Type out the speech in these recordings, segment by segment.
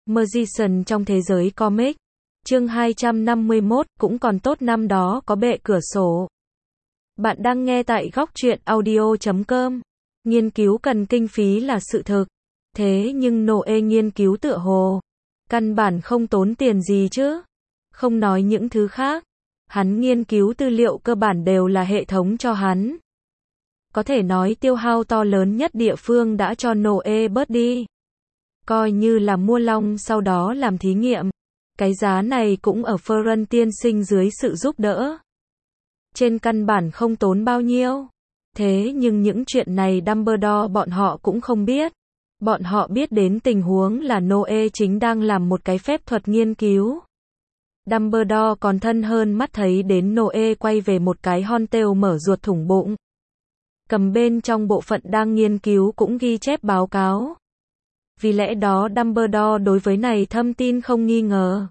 Magician trong thế giới comic. Chương 251, cũng còn tốt năm đó có bệ cửa sổ. Bạn đang nghe tại góc truyện audio.com. Nghiên cứu cần kinh phí là sự thực. Thế nhưng Noe nghiên cứu tựa hồ căn bản không tốn tiền gì chứ. Không nói những thứ khác. Hắn nghiên cứu tư liệu cơ bản đều là hệ thống cho hắn. Có thể nói tiêu hao to lớn nhất địa phương đã cho Noe bớt đi. Coi như là mua long sau đó làm thí nghiệm. Cái giá này cũng ở Ferran tiên sinh dưới sự giúp đỡ. Trên căn bản không tốn bao nhiêu. Thế nhưng những chuyện này Dumbledore bọn họ cũng không biết. Bọn họ biết đến tình huống là Noe chính đang làm một cái phép thuật nghiên cứu. Dumbledore còn thân hơn mắt thấy đến Noe quay về một cái Horntail mở ruột thủng bụng. Cầm bên trong bộ phận đang nghiên cứu cũng ghi chép báo cáo. Vì lẽ đó Dumbledore đối với này thâm tin không nghi ngờ.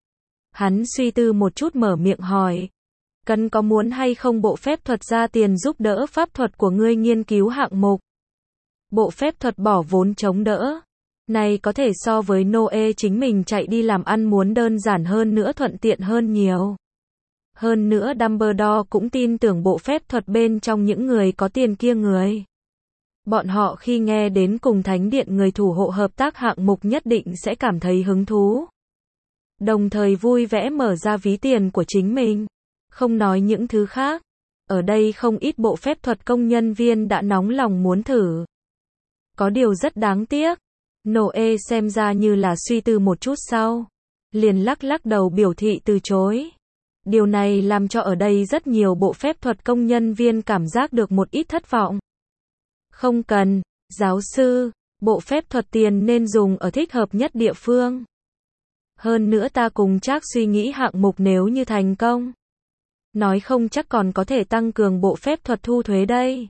Hắn suy tư một chút mở miệng hỏi. Cần có muốn hay không bộ phép thuật ra tiền giúp đỡ pháp thuật của ngươi nghiên cứu hạng mục? Bộ phép thuật bỏ vốn chống đỡ. Này có thể so với Noe chính mình chạy đi làm ăn muốn đơn giản hơn nữa, thuận tiện hơn nhiều. Hơn nữa Dumbledore cũng tin tưởng bộ phép thuật bên trong những người có tiền kia người. Bọn họ khi nghe đến cùng Thánh điện người thủ hộ hợp tác hạng mục nhất định sẽ cảm thấy hứng thú. Đồng thời vui vẻ mở ra ví tiền của chính mình. Không nói những thứ khác. Ở đây không ít bộ phép thuật công nhân viên đã nóng lòng muốn thử. Có điều rất đáng tiếc. Noe xem ra như là suy tư một chút sau. Liền lắc lắc đầu biểu thị từ chối. Điều này làm cho ở đây rất nhiều bộ phép thuật công nhân viên cảm giác được một ít thất vọng. Không cần, giáo sư, bộ phép thuật tiền nên dùng ở thích hợp nhất địa phương. Hơn nữa ta cùng chắc suy nghĩ hạng mục nếu như thành công. Nói không chắc còn có thể tăng cường bộ phép thuật thu thuế đây.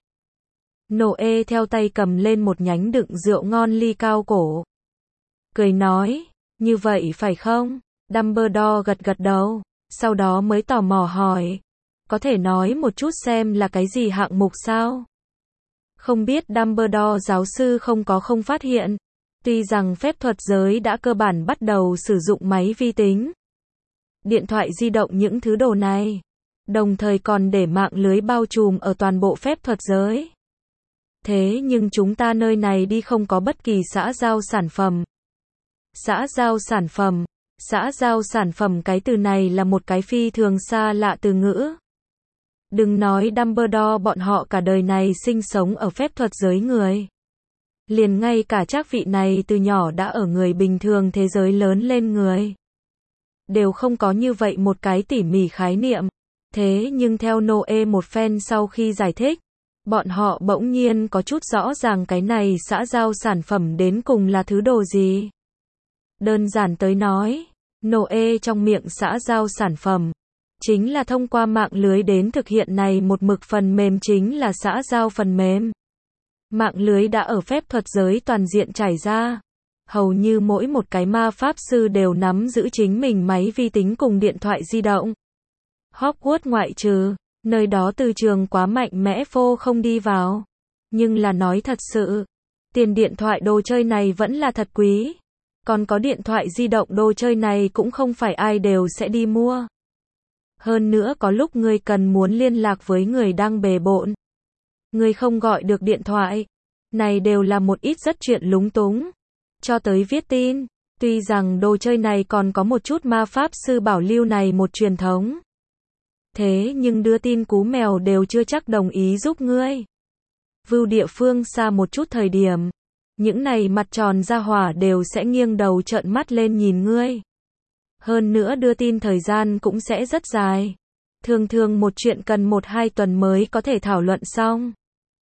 Noe theo tay cầm lên một nhánh đựng rượu ngon ly cao cổ. Cười nói, như vậy phải không? Dumbledore gật gật đầu, sau đó mới tò mò hỏi. Có thể nói một chút xem là cái gì hạng mục sao? Không biết Dumbledore giáo sư không phát hiện. Tuy rằng phép thuật giới đã cơ bản bắt đầu sử dụng máy vi tính, điện thoại di động những thứ đồ này. Đồng thời còn để mạng lưới bao trùm ở toàn bộ phép thuật giới. Thế nhưng chúng ta nơi này đi không có bất kỳ xã giao sản phẩm. Xã giao sản phẩm. Xã giao sản phẩm cái từ này là một cái phi thường xa lạ từ ngữ. Đừng nói Dumbledore bọn họ cả đời này sinh sống ở phép thuật giới người. Liền ngay cả chắc vị này từ nhỏ đã ở người bình thường thế giới lớn lên người. Đều không có như vậy một cái tỉ mỉ khái niệm. Thế nhưng theo Noe một phen sau khi giải thích, bọn họ bỗng nhiên có chút rõ ràng cái này xã giao sản phẩm đến cùng là thứ đồ gì. Đơn giản tới nói, Noe trong miệng xã giao sản phẩm, chính là thông qua mạng lưới đến thực hiện này một mực phần mềm chính là xã giao phần mềm. Mạng lưới đã ở phép thuật giới toàn diện trải ra. Hầu như mỗi một cái ma pháp sư đều nắm giữ chính mình máy vi tính cùng điện thoại di động. Hogwarts ngoại trừ, nơi đó từ trường quá mạnh mẽ phô không đi vào. Nhưng là nói thật sự, tiền điện thoại đồ chơi này vẫn là thật quý. Còn có điện thoại di động đồ chơi này cũng không phải ai đều sẽ đi mua. Hơn nữa có lúc người cần muốn liên lạc với người đang bề bộn. Người không gọi được điện thoại. Này đều là một ít rất chuyện lúng túng. Cho tới viết tin. Tuy rằng đồ chơi này còn có một chút ma pháp sư bảo lưu này một truyền thống. Thế nhưng đưa tin cú mèo đều chưa chắc đồng ý giúp ngươi. Vưu địa phương xa một chút thời điểm. Những này mặt tròn ra hỏa đều sẽ nghiêng đầu trợn mắt lên nhìn ngươi. Hơn nữa đưa tin thời gian cũng sẽ rất dài. Thường thường một chuyện cần 1-2 tuần mới có thể thảo luận xong.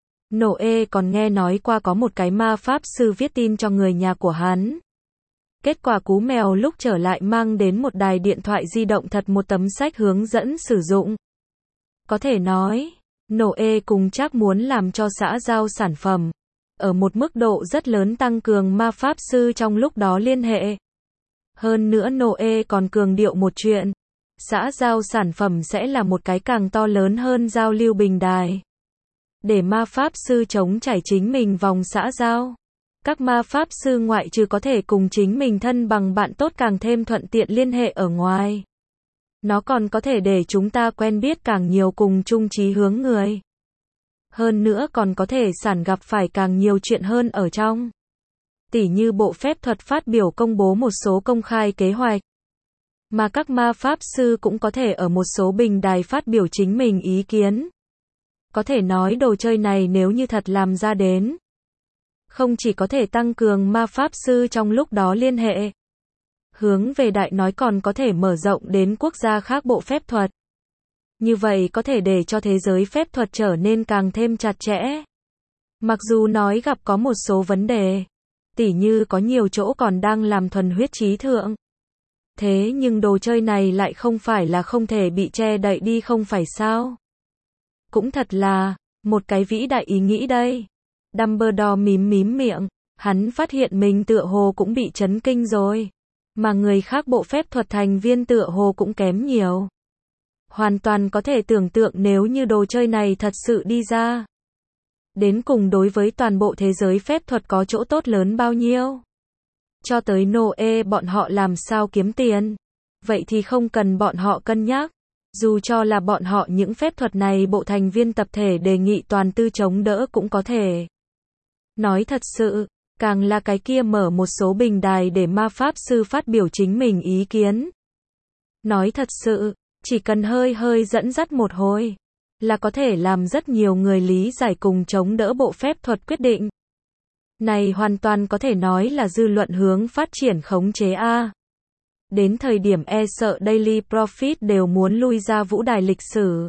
Noe còn nghe nói qua có một cái ma pháp sư viết tin cho người nhà của hắn. Kết quả cú mèo lúc trở lại mang đến một đài điện thoại di động thật một tấm sách hướng dẫn sử dụng. Có thể nói, Noe cùng chắc muốn làm cho xã giao sản phẩm, ở một mức độ rất lớn tăng cường ma pháp sư trong lúc đó liên hệ. Hơn nữa Noe còn cường điệu một chuyện, xã giao sản phẩm sẽ là một cái càng to lớn hơn giao lưu bình đài. Để ma pháp sư chống trải chính mình vòng xã giao. Các ma pháp sư ngoại trừ có thể cùng chính mình thân bằng bạn tốt càng thêm thuận tiện liên hệ ở ngoài. Nó còn có thể để chúng ta quen biết càng nhiều cùng chung chí hướng người. Hơn nữa còn có thể sản gặp phải càng nhiều chuyện hơn ở trong. Tỉ như bộ phép thuật phát biểu công bố một số công khai kế hoạch. Mà các ma pháp sư cũng có thể ở một số bình đài phát biểu chính mình ý kiến. Có thể nói đồ chơi này nếu như thật làm ra đến, không chỉ có thể tăng cường ma pháp sư trong lúc đó liên hệ, hướng về đại nói còn có thể mở rộng đến quốc gia khác bộ phép thuật. Như vậy có thể để cho thế giới phép thuật trở nên càng thêm chặt chẽ. Mặc dù nói gặp có một số vấn đề, tỉ như có nhiều chỗ còn đang làm thuần huyết trí thượng. Thế nhưng đồ chơi này lại không phải là không thể bị che đậy đi không phải sao? Cũng thật là một cái vĩ đại ý nghĩ đây. Dumbledore mím mím miệng, hắn phát hiện mình tựa hồ cũng bị chấn kinh rồi. Mà người khác bộ phép thuật thành viên tựa hồ cũng kém nhiều. Hoàn toàn có thể tưởng tượng nếu như đồ chơi này thật sự đi ra. Đến cùng đối với toàn bộ thế giới phép thuật có chỗ tốt lớn bao nhiêu. Cho tới Noe bọn họ làm sao kiếm tiền. Vậy thì không cần bọn họ cân nhắc. Dù cho là bọn họ những phép thuật này bộ thành viên tập thể đề nghị toàn tư chống đỡ cũng có thể. Nói thật sự, càng là cái kia mở một số bình đài để ma pháp sư phát biểu chính mình ý kiến. Nói thật sự, chỉ cần hơi dẫn dắt một hồi, là có thể làm rất nhiều người lý giải cùng chống đỡ bộ phép thuật quyết định. Này hoàn toàn có thể nói là dư luận hướng phát triển khống chế A. Đến thời điểm e sợ Daily Prophet đều muốn lui ra vũ đài lịch sử.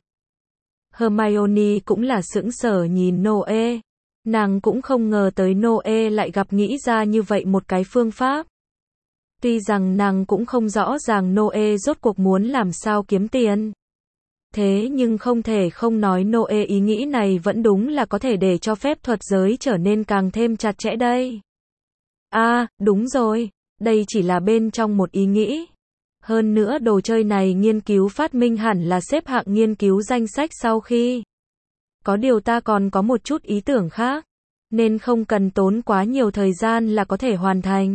Hermione cũng là sững sờ nhìn Noe. Nàng cũng không ngờ tới Noe lại gặp nghĩ ra như vậy một cái phương pháp. Tuy rằng nàng cũng không rõ ràng Noe rốt cuộc muốn làm sao kiếm tiền. Thế nhưng không thể không nói Noe ý nghĩ này vẫn đúng là có thể để cho phép thuật giới trở nên càng thêm chặt chẽ đây. Đúng rồi, đây chỉ là bên trong một ý nghĩ. Hơn nữa đồ chơi này nghiên cứu phát minh hẳn là xếp hạng nghiên cứu danh sách sau khi. Có điều ta còn có một chút ý tưởng khác, nên không cần tốn quá nhiều thời gian là có thể hoàn thành.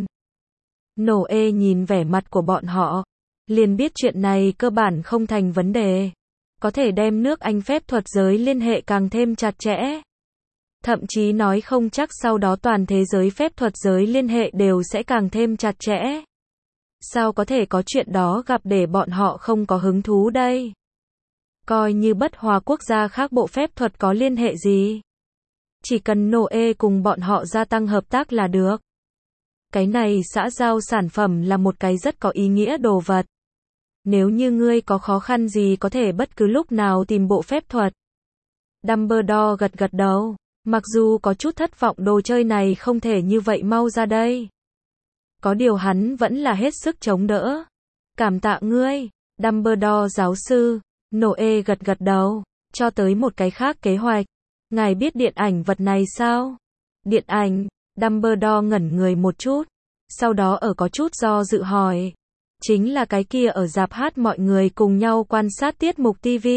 Noe nhìn vẻ mặt của bọn họ, liền biết chuyện này cơ bản không thành vấn đề. Có thể đem nước Anh phép thuật giới liên hệ càng thêm chặt chẽ. Thậm chí nói không chắc sau đó toàn thế giới phép thuật giới liên hệ đều sẽ càng thêm chặt chẽ. Sao có thể có chuyện đó gặp để bọn họ không có hứng thú đây? Coi như bất hòa quốc gia khác bộ phép thuật có liên hệ gì. Chỉ cần Noe cùng bọn họ gia tăng hợp tác là được. Cái này xã giao sản phẩm là một cái rất có ý nghĩa đồ vật. Nếu như ngươi có khó khăn gì có thể bất cứ lúc nào tìm bộ phép thuật. Dumbledore gật đầu. Mặc dù có chút thất vọng đồ chơi này không thể như vậy mau ra đây. Có điều hắn vẫn là hết sức chống đỡ. Cảm tạ ngươi, Dumbledore giáo sư. Noe gật đầu. Cho tới một cái khác kế hoạch. Ngài biết điện ảnh vật này sao? Điện ảnh, Dumbledore ngẩn người một chút. Sau đó ở có chút do dự hỏi. Chính là cái kia ở rạp hát mọi người cùng nhau quan sát tiết mục TV.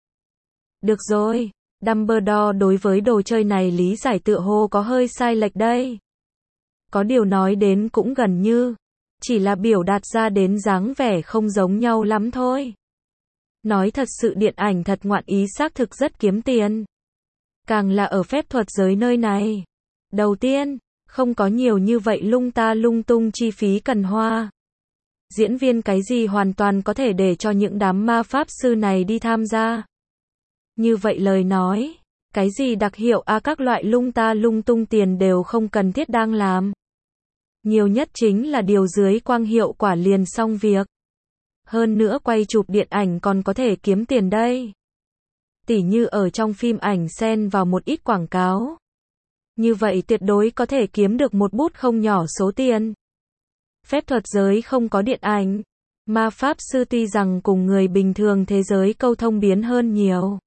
Được rồi, Dumbledore đối với đồ chơi này lý giải tựa hồ có hơi sai lệch đây. Có điều nói đến cũng gần như, chỉ là biểu đạt ra đến dáng vẻ không giống nhau lắm thôi. Nói thật sự điện ảnh thật ngoạn ý xác thực rất kiếm tiền. Càng là ở phép thuật giới nơi này. Đầu tiên, không có nhiều như vậy lung ta lung tung chi phí cần hoa. Diễn viên cái gì hoàn toàn có thể để cho những đám ma pháp sư này đi tham gia. Như vậy lời nói, cái gì đặc hiệu các loại lung ta lung tung tiền đều không cần thiết đang làm. Nhiều nhất chính là điều dưới quang hiệu quả liền xong việc. Hơn nữa quay chụp điện ảnh còn có thể kiếm tiền đây. Tỉ như ở trong phim ảnh xen vào một ít quảng cáo. Như vậy tuyệt đối có thể kiếm được một bút không nhỏ số tiền. Phép thuật giới không có điện ảnh. Ma pháp sư tuy rằng cùng người bình thường thế giới câu thông biến hơn nhiều.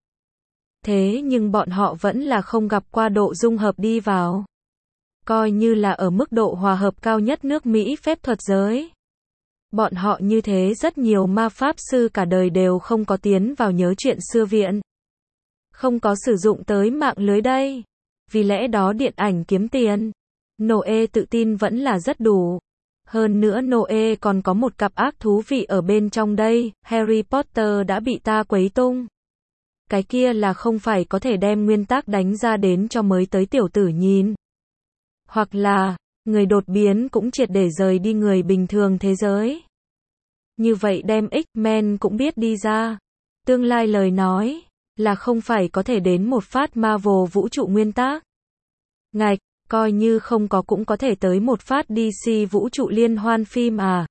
Thế nhưng bọn họ vẫn là không gặp qua độ dung hợp đi vào. Coi như là ở mức độ hòa hợp cao nhất nước Mỹ phép thuật giới. Bọn họ như thế rất nhiều ma pháp sư cả đời đều không có tiến vào nhớ chuyện xưa viện. Không có sử dụng tới mạng lưới đây. Vì lẽ đó điện ảnh kiếm tiền. Noe tự tin vẫn là rất đủ. Hơn nữa Noe còn có một cặp ác thú vị ở bên trong đây, Harry Potter đã bị ta quấy tung. Cái kia là không phải có thể đem nguyên tắc đánh ra đến cho mới tới tiểu tử nhìn. Hoặc là, người đột biến cũng triệt để rời đi người bình thường thế giới. Như vậy đem X-Men cũng biết đi ra. Tương lai lời nói, là không phải có thể đến một phát Marvel vũ trụ nguyên tắc. Ngạch, coi như không có cũng có thể tới một phát DC vũ trụ liên hoan phim à.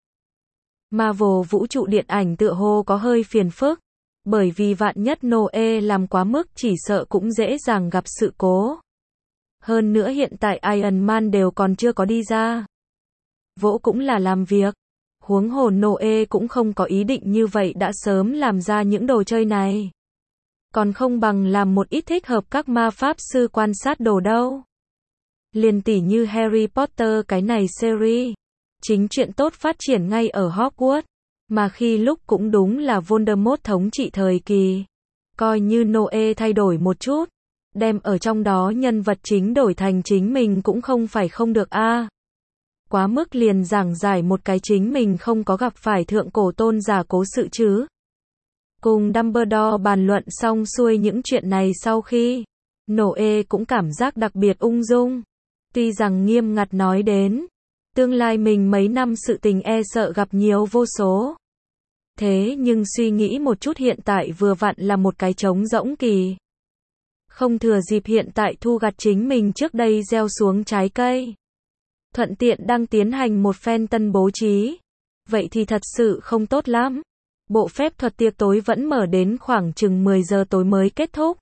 Marvel vũ trụ điện ảnh tựa hồ có hơi phiền phức. Bởi vì vạn nhất Noe làm quá mức chỉ sợ cũng dễ dàng gặp sự cố. Hơn nữa hiện tại Iron Man đều còn chưa có đi ra. Vỗ cũng là làm việc. Huống hồ Noe cũng không có ý định như vậy đã sớm làm ra những đồ chơi này. Còn không bằng làm một ít thích hợp các ma pháp sư quan sát đồ đâu. Liền tỉ như Harry Potter cái này series. Chính chuyện tốt phát triển ngay ở Hogwarts. Mà khi lúc cũng đúng là Voldemort thống trị thời kỳ. Coi như Noe thay đổi một chút. Đem ở trong đó nhân vật chính đổi thành chính mình cũng không phải không được a. Quá mức liền giảng giải một cái chính mình không có gặp phải thượng cổ tôn giả cố sự chứ. Cùng Dumbledore bàn luận xong xuôi những chuyện này sau khi, Noe cũng cảm giác đặc biệt ung dung. Tuy rằng nghiêm ngặt nói đến, tương lai mình mấy năm sự tình e sợ gặp nhiều vô số. Thế nhưng suy nghĩ một chút hiện tại vừa vặn là một cái trống rỗng kỳ. Không thừa dịp hiện tại thu gặt chính mình trước đây gieo xuống trái cây. Thuận tiện đang tiến hành một phen tân bố trí. Vậy thì thật sự không tốt lắm. Bộ phép thuật tiệc tối vẫn mở đến khoảng chừng 10 giờ tối mới kết thúc.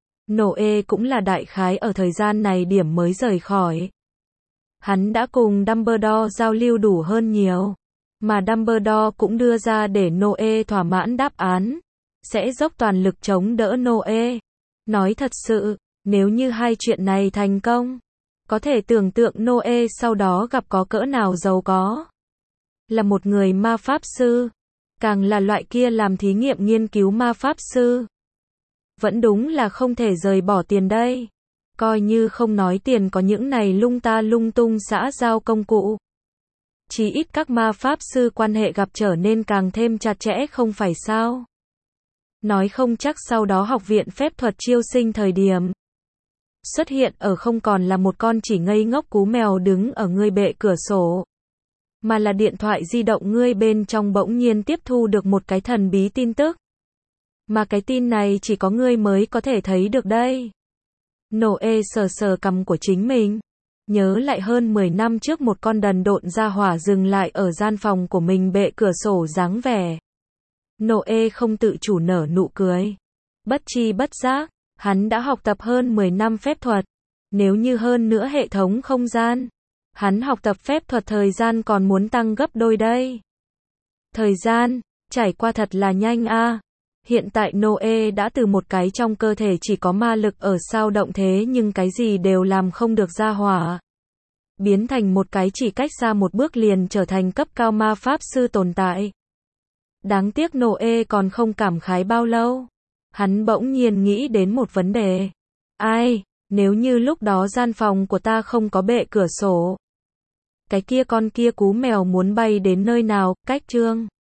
Noe cũng là đại khái ở thời gian này điểm mới rời khỏi. Hắn đã cùng Dumbledore giao lưu đủ hơn nhiều. Mà Dumbledore cũng đưa ra để Noe thỏa mãn đáp án. Sẽ dốc toàn lực chống đỡ Noe. Nói thật sự, nếu như hai chuyện này thành công, có thể tưởng tượng Noe sau đó gặp có cỡ nào giàu có. Là một người ma pháp sư. Càng là loại kia làm thí nghiệm nghiên cứu ma pháp sư. Vẫn đúng là không thể rời bỏ tiền đây. Coi như không nói tiền có những này lung ta lung tung xã giao công cụ. Chỉ ít các ma pháp sư quan hệ gặp trở nên càng thêm chặt chẽ không phải sao. Nói không chắc sau đó học viện phép thuật chiêu sinh thời điểm. Xuất hiện ở không còn là một con chỉ ngây ngốc cú mèo đứng ở ngươi bệ cửa sổ. Mà là điện thoại di động ngươi bên trong bỗng nhiên tiếp thu được một cái thần bí tin tức. Mà cái tin này chỉ có ngươi mới có thể thấy được đây. Noe sờ sờ cằm của chính mình. Nhớ lại hơn 10 năm trước một con đần độn ra hỏa dừng lại ở gian phòng của mình bệ cửa sổ dáng vẻ. Noe không tự chủ nở nụ cười. Bất chi bất giác, hắn đã học tập hơn 10 năm phép thuật. Nếu như hơn nữa hệ thống không gian, hắn học tập phép thuật thời gian còn muốn tăng gấp đôi đây. Thời gian, trải qua thật là nhanh a. Hiện tại Noe đã từ một cái trong cơ thể chỉ có ma lực ở sao động thế nhưng cái gì đều làm không được ra hỏa. Biến thành một cái chỉ cách xa một bước liền trở thành cấp cao ma pháp sư tồn tại. Đáng tiếc Noe còn không cảm khái bao lâu. Hắn bỗng nhiên nghĩ đến một vấn đề. Ai, nếu như lúc đó gian phòng của ta không có bệ cửa sổ. Cái kia con kia cú mèo muốn bay đến nơi nào, cách chương.